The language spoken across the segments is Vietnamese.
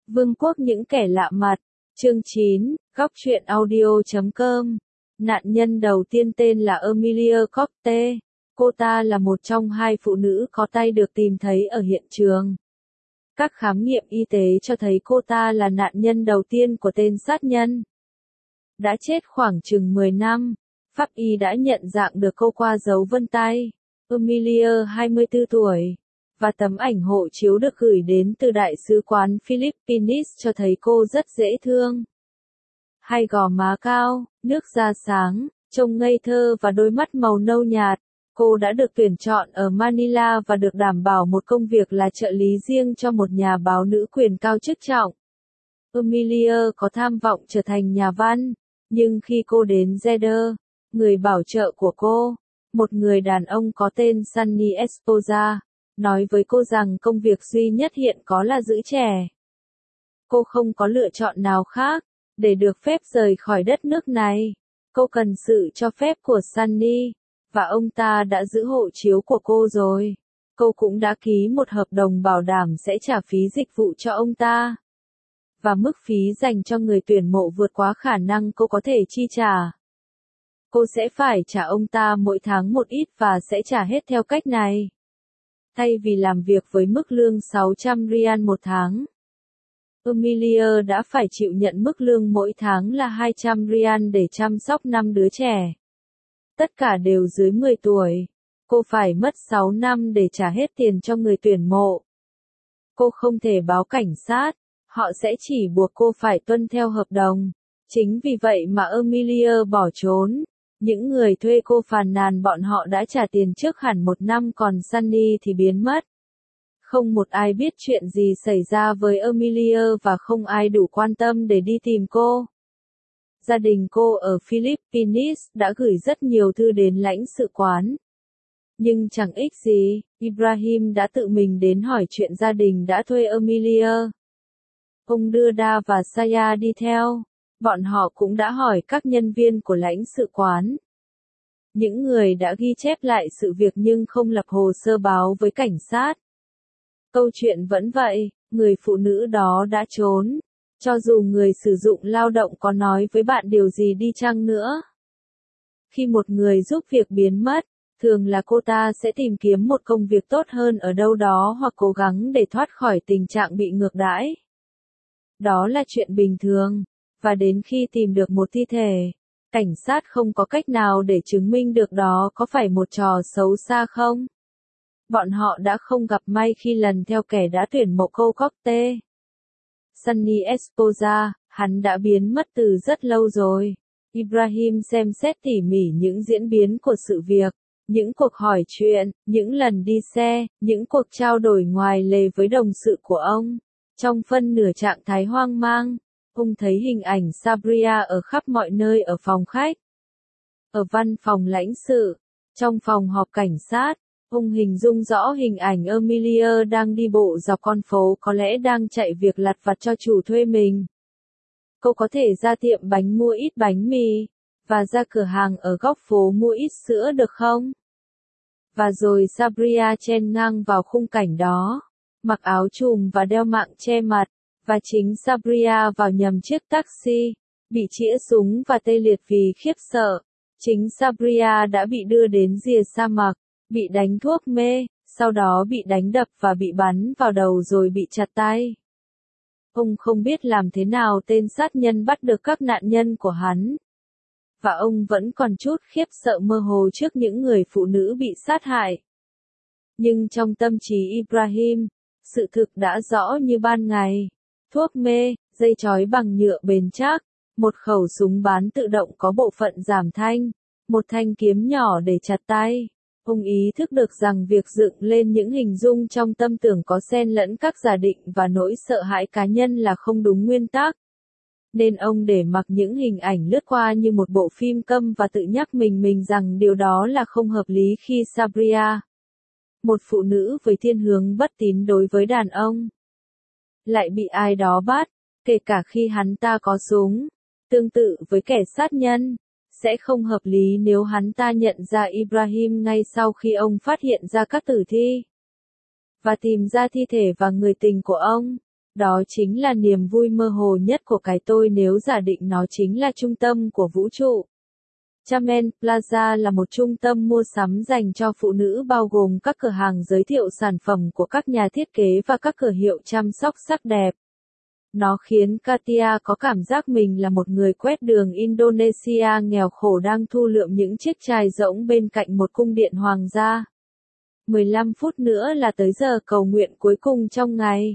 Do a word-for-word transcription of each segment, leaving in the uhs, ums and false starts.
Vương quốc những kẻ lạ mặt. Chương chín, góc truyện audio chấm com. Nạn nhân đầu tiên tên là Emilia Copte. Cô ta là một trong hai phụ nữ có tay được tìm thấy ở hiện trường. Các khám nghiệm y tế cho thấy cô ta là nạn nhân đầu tiên của tên sát nhân. Đã chết khoảng chừng mười năm, pháp y đã nhận dạng được cô qua dấu vân tay. Emilia hai mươi tư tuổi, và tấm ảnh hộ chiếu được gửi đến từ Đại sứ quán Philippines cho thấy cô rất dễ thương. Hai gò má cao, nước da sáng, trông ngây thơ và đôi mắt màu nâu nhạt. Cô đã được tuyển chọn ở Manila và được đảm bảo một công việc là trợ lý riêng cho một nhà báo nữ quyền cao chức trọng. Emilia có tham vọng trở thành nhà văn, nhưng khi cô đến Jeddah, người bảo trợ của cô, một người đàn ông có tên Sunny Esposa, nói với cô rằng công việc duy nhất hiện có là giữ trẻ. Cô không có lựa chọn nào khác để được phép rời khỏi đất nước này. Cô cần sự cho phép của Sunny, và ông ta đã giữ hộ chiếu của cô rồi. Cô cũng đã ký một hợp đồng bảo đảm sẽ trả phí dịch vụ cho ông ta. Và mức phí dành cho người tuyển mộ vượt quá khả năng cô có thể chi trả. Cô sẽ phải trả ông ta mỗi tháng một ít và sẽ trả hết theo cách này. Thay vì làm việc với mức lương sáu trăm rial một tháng, Emilia đã phải chịu nhận mức lương mỗi tháng là hai trăm rial để chăm sóc năm đứa trẻ. Tất cả đều dưới mười tuổi. Cô phải mất sáu năm để trả hết tiền cho người tuyển mộ. Cô không thể báo cảnh sát, họ sẽ chỉ buộc cô phải tuân theo hợp đồng. Chính vì vậy mà Emilia bỏ trốn. Những người thuê cô phàn nàn bọn họ đã trả tiền trước hẳn một năm còn Sunny thì biến mất. Không một ai biết chuyện gì xảy ra với Emilia và không ai đủ quan tâm để đi tìm cô. Gia đình cô ở Philippines đã gửi rất nhiều thư đến lãnh sự quán. Nhưng chẳng ích gì, Ibrahim đã tự mình đến hỏi chuyện gia đình đã thuê Emilia. Ông đưa Da và Saya đi theo. Bọn họ cũng đã hỏi các nhân viên của lãnh sự quán. Những người đã ghi chép lại sự việc nhưng không lập hồ sơ báo với cảnh sát. Câu chuyện vẫn vậy, người phụ nữ đó đã trốn. Cho dù người sử dụng lao động có nói với bạn điều gì đi chăng nữa. Khi một người giúp việc biến mất, thường là cô ta sẽ tìm kiếm một công việc tốt hơn ở đâu đó hoặc cố gắng để thoát khỏi tình trạng bị ngược đãi. Đó là chuyện bình thường. Và đến khi tìm được một thi thể, cảnh sát không có cách nào để chứng minh được đó có phải một trò xấu xa không. Bọn họ đã không gặp may khi lần theo kẻ đã tuyển mộ cô Copte. Sunny Esposa, hắn đã biến mất từ rất lâu rồi. Ibrahim xem xét tỉ mỉ những diễn biến của sự việc, những cuộc hỏi chuyện, những lần đi xe, những cuộc trao đổi ngoài lề với đồng sự của ông. Trong phân nửa trạng thái hoang mang, ông thấy hình ảnh Sabria ở khắp mọi nơi ở phòng khách, ở văn phòng lãnh sự, trong phòng họp cảnh sát. Ông hình dung rõ hình ảnh Emilia đang đi bộ dọc con phố có lẽ đang chạy việc lặt vặt cho chủ thuê mình. Cô có thể ra tiệm bánh mua ít bánh mì, và ra cửa hàng ở góc phố mua ít sữa được không? Và rồi Sabria chen ngang vào khung cảnh đó, mặc áo trùm và đeo mạng che mặt, và chính Sabria vào nhầm chiếc taxi, bị chĩa súng và tê liệt vì khiếp sợ. Chính Sabria đã bị đưa đến rìa sa mạc, bị đánh thuốc mê, sau đó bị đánh đập và bị bắn vào đầu rồi bị chặt tay. Ông không biết làm thế nào tên sát nhân bắt được các nạn nhân của hắn. Và ông vẫn còn chút khiếp sợ mơ hồ trước những người phụ nữ bị sát hại. Nhưng trong tâm trí Ibrahim, sự thực đã rõ như ban ngày. Thuốc mê, dây trói bằng nhựa bền chắc, một khẩu súng bán tự động có bộ phận giảm thanh, một thanh kiếm nhỏ để chặt tay. Ông ý thức được rằng việc dựng lên những hình dung trong tâm tưởng có xen lẫn các giả định và nỗi sợ hãi cá nhân là không đúng nguyên tắc. Nên ông để mặc những hình ảnh lướt qua như một bộ phim câm và tự nhắc mình mình rằng điều đó là không hợp lý khi Sabria, một phụ nữ với thiên hướng bất tín đối với đàn ông, lại bị ai đó bắt, kể cả khi hắn ta có súng. Tương tự với kẻ sát nhân, sẽ không hợp lý nếu hắn ta nhận ra Ibrahim ngay sau khi ông phát hiện ra các tử thi, và tìm ra thi thể và người tình của ông. Đó chính là niềm vui mơ hồ nhất của cái tôi nếu giả định nó chính là trung tâm của vũ trụ. Charmen Plaza là một trung tâm mua sắm dành cho phụ nữ bao gồm các cửa hàng giới thiệu sản phẩm của các nhà thiết kế và các cửa hiệu chăm sóc sắc đẹp. Nó khiến Katia có cảm giác mình là một người quét đường Indonesia nghèo khổ đang thu lượm những chiếc chài rỗng bên cạnh một cung điện hoàng gia. mười lăm phút nữa là tới giờ cầu nguyện cuối cùng trong ngày.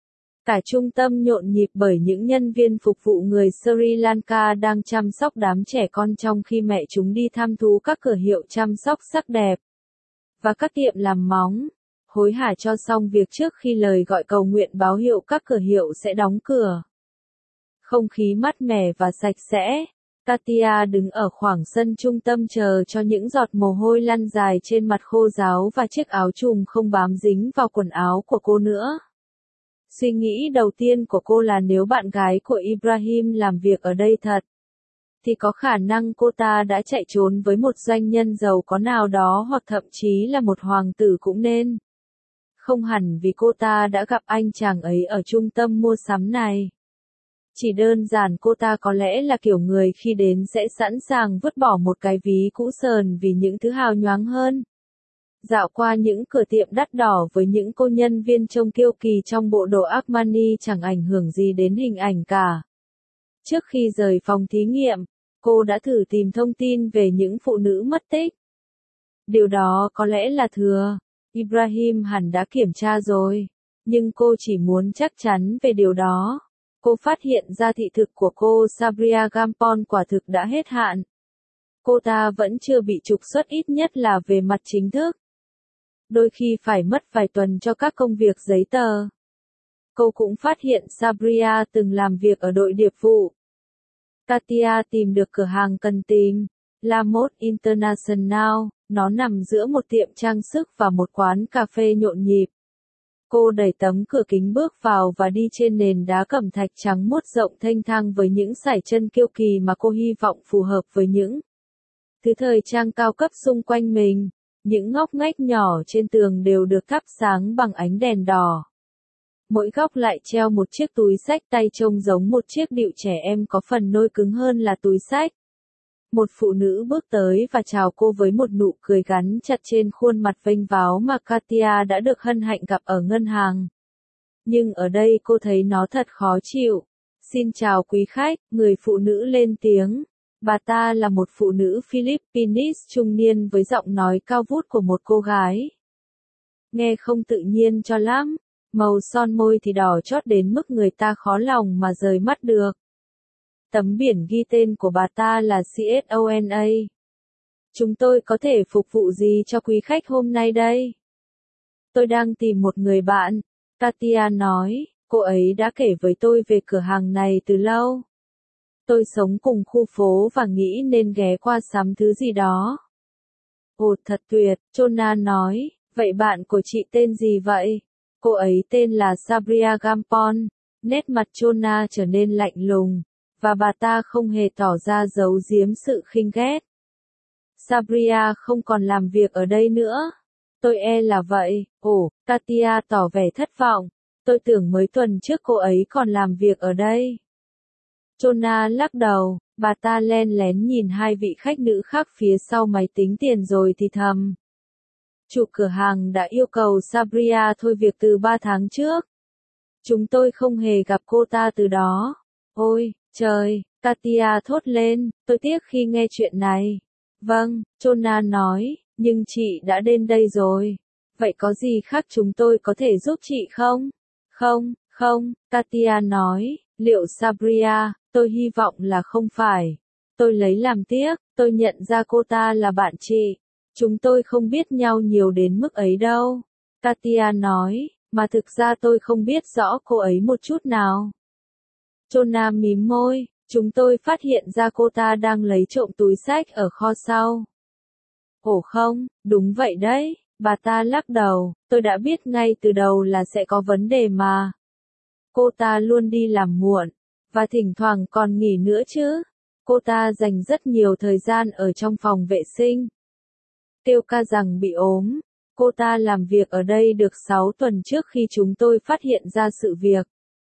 Cả trung tâm nhộn nhịp bởi những nhân viên phục vụ người Sri Lanka đang chăm sóc đám trẻ con trong khi mẹ chúng đi thăm thú các cửa hiệu chăm sóc sắc đẹp và các tiệm làm móng, hối hả cho xong việc trước khi lời gọi cầu nguyện báo hiệu các cửa hiệu sẽ đóng cửa. Không khí mát mẻ và sạch sẽ. Katia đứng ở khoảng sân trung tâm chờ cho những giọt mồ hôi lăn dài trên mặt khô ráo và chiếc áo chùm không bám dính vào quần áo của cô nữa. Suy nghĩ đầu tiên của cô là nếu bạn gái của Ibrahim làm việc ở đây thật, thì có khả năng cô ta đã chạy trốn với một doanh nhân giàu có nào đó hoặc thậm chí là một hoàng tử cũng nên. Không hẳn vì cô ta đã gặp anh chàng ấy ở trung tâm mua sắm này. Chỉ đơn giản cô ta có lẽ là kiểu người khi đến sẽ sẵn sàng vứt bỏ một cái ví cũ sờn vì những thứ hào nhoáng hơn. Dạo qua những cửa tiệm đắt đỏ với những cô nhân viên trông kiêu kỳ trong bộ đồ Armani chẳng ảnh hưởng gì đến hình ảnh cả. Trước khi rời phòng thí nghiệm, cô đã thử tìm thông tin về những phụ nữ mất tích. Điều đó có lẽ là thừa. Ibrahim hẳn đã kiểm tra rồi. Nhưng cô chỉ muốn chắc chắn về điều đó. Cô phát hiện ra thị thực của cô Sabria Gampon quả thực đã hết hạn. Cô ta vẫn chưa bị trục xuất ít nhất là về mặt chính thức. Đôi khi phải mất vài tuần cho các công việc giấy tờ. Cô cũng phát hiện Sabria từng làm việc ở đội điệp vụ. Katia tìm được cửa hàng cần tìm, La Mode International, nó nằm giữa một tiệm trang sức và một quán cà phê nhộn nhịp. Cô đẩy tấm cửa kính bước vào và đi trên nền đá cẩm thạch trắng muốt rộng thênh thang với những sải chân kiêu kỳ mà cô hy vọng phù hợp với những thứ thời trang cao cấp xung quanh mình. Những ngóc ngách nhỏ trên tường đều được thắp sáng bằng ánh đèn đỏ. Mỗi góc lại treo một chiếc túi xách tay trông giống một chiếc đựu trẻ em có phần nôi cứng hơn là túi xách. Một phụ nữ bước tới và chào cô với một nụ cười gắn chặt trên khuôn mặt vênh váo mà Katia đã được hân hạnh gặp ở ngân hàng. Nhưng ở đây cô thấy nó thật khó chịu. Xin chào quý khách, người phụ nữ lên tiếng. Bà ta là một phụ nữ Philippines trung niên với giọng nói cao vút của một cô gái. Nghe không tự nhiên cho lắm, màu son môi thì đỏ chót đến mức người ta khó lòng mà rời mắt được. Tấm biển ghi tên của bà ta là Sona. Chúng tôi có thể phục vụ gì cho quý khách hôm nay đây? Tôi đang tìm một người bạn, Katia nói, cô ấy đã kể với tôi về cửa hàng này từ lâu. Tôi sống cùng khu phố và nghĩ nên ghé qua sắm thứ gì đó. Ồ thật tuyệt, Chona nói, vậy bạn của chị tên gì vậy? Cô ấy tên là Sabria Gampon. Nét mặt Chona trở nên lạnh lùng, và bà ta không hề tỏ ra giấu giếm sự khinh ghét. Sabria không còn làm việc ở đây nữa. Tôi e là vậy. Ồ, Katia tỏ vẻ thất vọng. Tôi tưởng mấy tuần trước cô ấy còn làm việc ở đây. Chona lắc đầu, bà ta len lén nhìn hai vị khách nữ khác phía sau máy tính tiền rồi thì thầm. Chủ cửa hàng đã yêu cầu Sabria thôi việc từ ba tháng trước. Chúng tôi không hề gặp cô ta từ đó. Ôi, trời, Katia thốt lên, tôi tiếc khi nghe chuyện này. Vâng, Chona nói, nhưng chị đã đến đây rồi. Vậy có gì khác chúng tôi có thể giúp chị không? Không, không, Katia nói, liệu Sabria, tôi hy vọng là không phải. Tôi lấy làm tiếc, tôi nhận ra cô ta là bạn chị. Chúng tôi không biết nhau nhiều đến mức ấy đâu. Katia nói, mà thực ra tôi không biết rõ cô ấy một chút nào. Chona mím môi, chúng tôi phát hiện ra cô ta đang lấy trộm túi xách ở kho sau. Ồ không, đúng vậy đấy, bà ta lắc đầu, tôi đã biết ngay từ đầu là sẽ có vấn đề mà. Cô ta luôn đi làm muộn, và thỉnh thoảng còn nghỉ nữa chứ. Cô ta dành rất nhiều thời gian ở trong phòng vệ sinh. Kêu ca rằng bị ốm. Cô ta làm việc ở đây được sáu tuần trước khi chúng tôi phát hiện ra sự việc.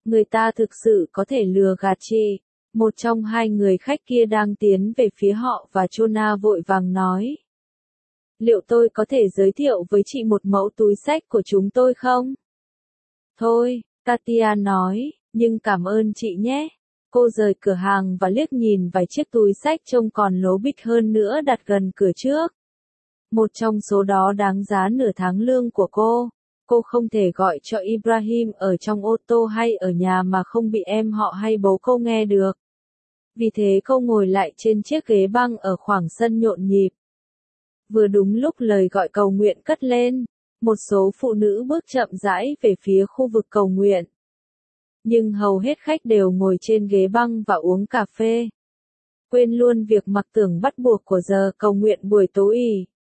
Người ta thực sự có thể lừa gạt chị. Một trong hai người khách kia đang tiến về phía họ và Jonah vội vàng nói. Liệu tôi có thể giới thiệu với chị một mẫu túi xách của chúng tôi không? Thôi, Katia nói, nhưng cảm ơn chị nhé. Cô rời cửa hàng và liếc nhìn vài chiếc túi xách trông còn lố bịch hơn nữa đặt gần cửa trước. Một trong số đó đáng giá nửa tháng lương của cô. Cô không thể gọi cho Ibrahim ở trong ô tô hay ở nhà mà không bị em họ hay bố cô nghe được. Vì thế cô ngồi lại trên chiếc ghế băng ở khoảng sân nhộn nhịp. Vừa đúng lúc lời gọi cầu nguyện cất lên, một số phụ nữ bước chậm rãi về phía khu vực cầu nguyện. Nhưng hầu hết khách đều ngồi trên ghế băng và uống cà phê. Quên luôn việc mặc tưởng bắt buộc của giờ cầu nguyện buổi tối.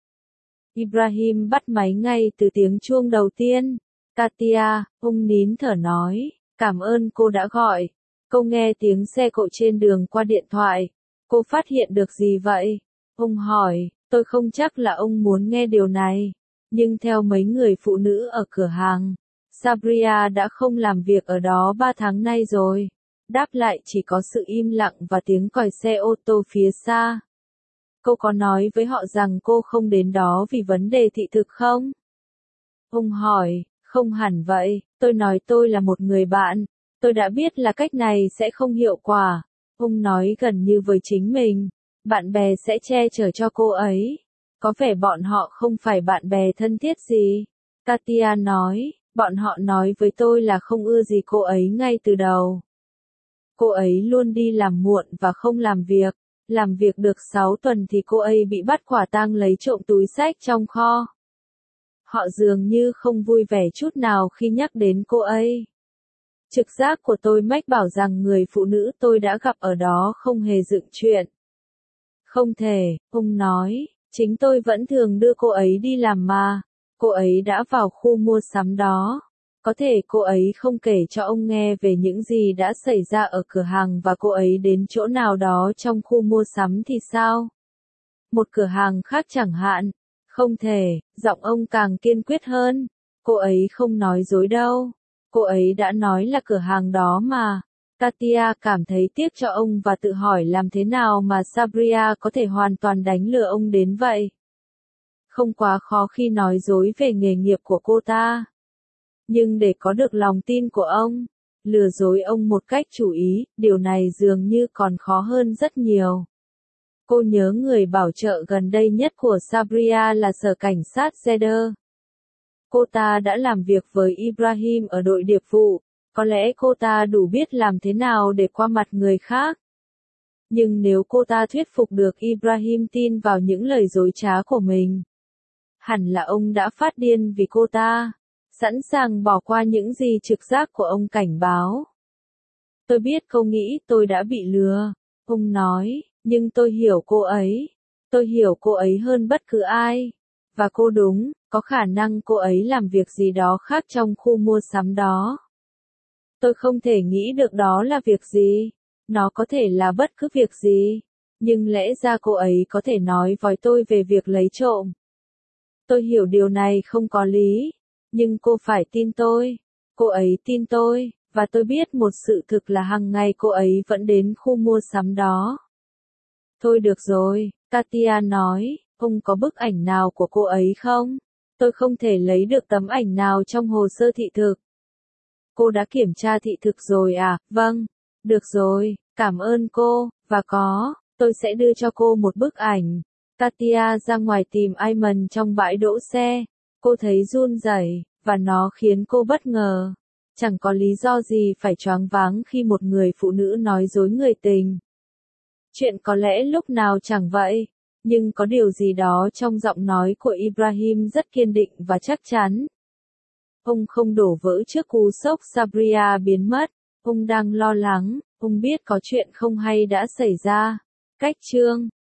Ibrahim bắt máy ngay từ tiếng chuông đầu tiên. Katia, ông nín thở nói, cảm ơn cô đã gọi. Cô nghe tiếng xe cộ trên đường qua điện thoại. Cô phát hiện được gì vậy? Ông hỏi, tôi không chắc là ông muốn nghe điều này. Nhưng theo mấy người phụ nữ ở cửa hàng, Sabria đã không làm việc ở đó ba tháng nay rồi. Đáp lại chỉ có sự im lặng và tiếng còi xe ô tô phía xa. Cô có nói với họ rằng cô không đến đó vì vấn đề thị thực không? Ông hỏi, không hẳn vậy, tôi nói tôi là một người bạn. Tôi đã biết là cách này sẽ không hiệu quả. Ông nói gần như với chính mình. Bạn bè sẽ che chở cho cô ấy. Có vẻ bọn họ không phải bạn bè thân thiết gì. Katia nói, bọn họ nói với tôi là không ưa gì cô ấy ngay từ đầu. Cô ấy luôn đi làm muộn và không làm việc. Làm việc được sáu tuần thì cô ấy bị bắt quả tang lấy trộm túi xách trong kho. Họ dường như không vui vẻ chút nào khi nhắc đến cô ấy. Trực giác của tôi mách bảo rằng người phụ nữ tôi đã gặp ở đó không hề dựng chuyện. Không thể, ông nói, chính tôi vẫn thường đưa cô ấy đi làm mà. Cô ấy đã vào khu mua sắm đó. Có thể cô ấy không kể cho ông nghe về những gì đã xảy ra ở cửa hàng và cô ấy đến chỗ nào đó trong khu mua sắm thì sao? Một cửa hàng khác chẳng hạn. Không thể, giọng ông càng kiên quyết hơn. Cô ấy không nói dối đâu. Cô ấy đã nói là cửa hàng đó mà. Katia cảm thấy tiếc cho ông và tự hỏi làm thế nào mà Sabria có thể hoàn toàn đánh lừa ông đến vậy. Không quá khó khi nói dối về nghề nghiệp của cô ta. Nhưng để có được lòng tin của ông, lừa dối ông một cách chủ ý, điều này dường như còn khó hơn rất nhiều. Cô nhớ người bảo trợ gần đây nhất của Sabria là sở cảnh sát Cedar. Cô ta đã làm việc với Ibrahim ở đội điệp vụ, có lẽ cô ta đủ biết làm thế nào để qua mặt người khác. Nhưng nếu cô ta thuyết phục được Ibrahim tin vào những lời dối trá của mình, hẳn là ông đã phát điên vì cô ta, sẵn sàng bỏ qua những gì trực giác của ông cảnh báo. Tôi biết cô nghĩ tôi đã bị lừa, ông nói, nhưng tôi hiểu cô ấy. Tôi hiểu cô ấy hơn bất cứ ai. Và cô đúng, có khả năng cô ấy làm việc gì đó khác trong khu mua sắm đó. Tôi không thể nghĩ được đó là việc gì. Nó có thể là bất cứ việc gì. Nhưng lẽ ra cô ấy có thể nói với tôi về việc lấy trộm. Tôi hiểu điều này không có lý. Nhưng cô phải tin tôi. Cô ấy tin tôi, và tôi biết một sự thực là hàng ngày cô ấy vẫn đến khu mua sắm đó. Thôi được rồi, Katia nói, ông có bức ảnh nào của cô ấy không? Tôi không thể lấy được tấm ảnh nào trong hồ sơ thị thực. Cô đã kiểm tra thị thực rồi à? Vâng, được rồi, cảm ơn cô, và có, tôi sẽ đưa cho cô một bức ảnh. Katia ra ngoài tìm Ayman trong bãi đỗ xe. Cô thấy run rẩy, và nó khiến cô bất ngờ. Chẳng có lý do gì phải choáng váng khi một người phụ nữ nói dối người tình. Chuyện có lẽ lúc nào chẳng vậy, nhưng có điều gì đó trong giọng nói của Ibrahim rất kiên định và chắc chắn. Ông không đổ vỡ trước cú sốc Sabria biến mất, ông đang lo lắng, ông biết có chuyện không hay đã xảy ra. Cách chương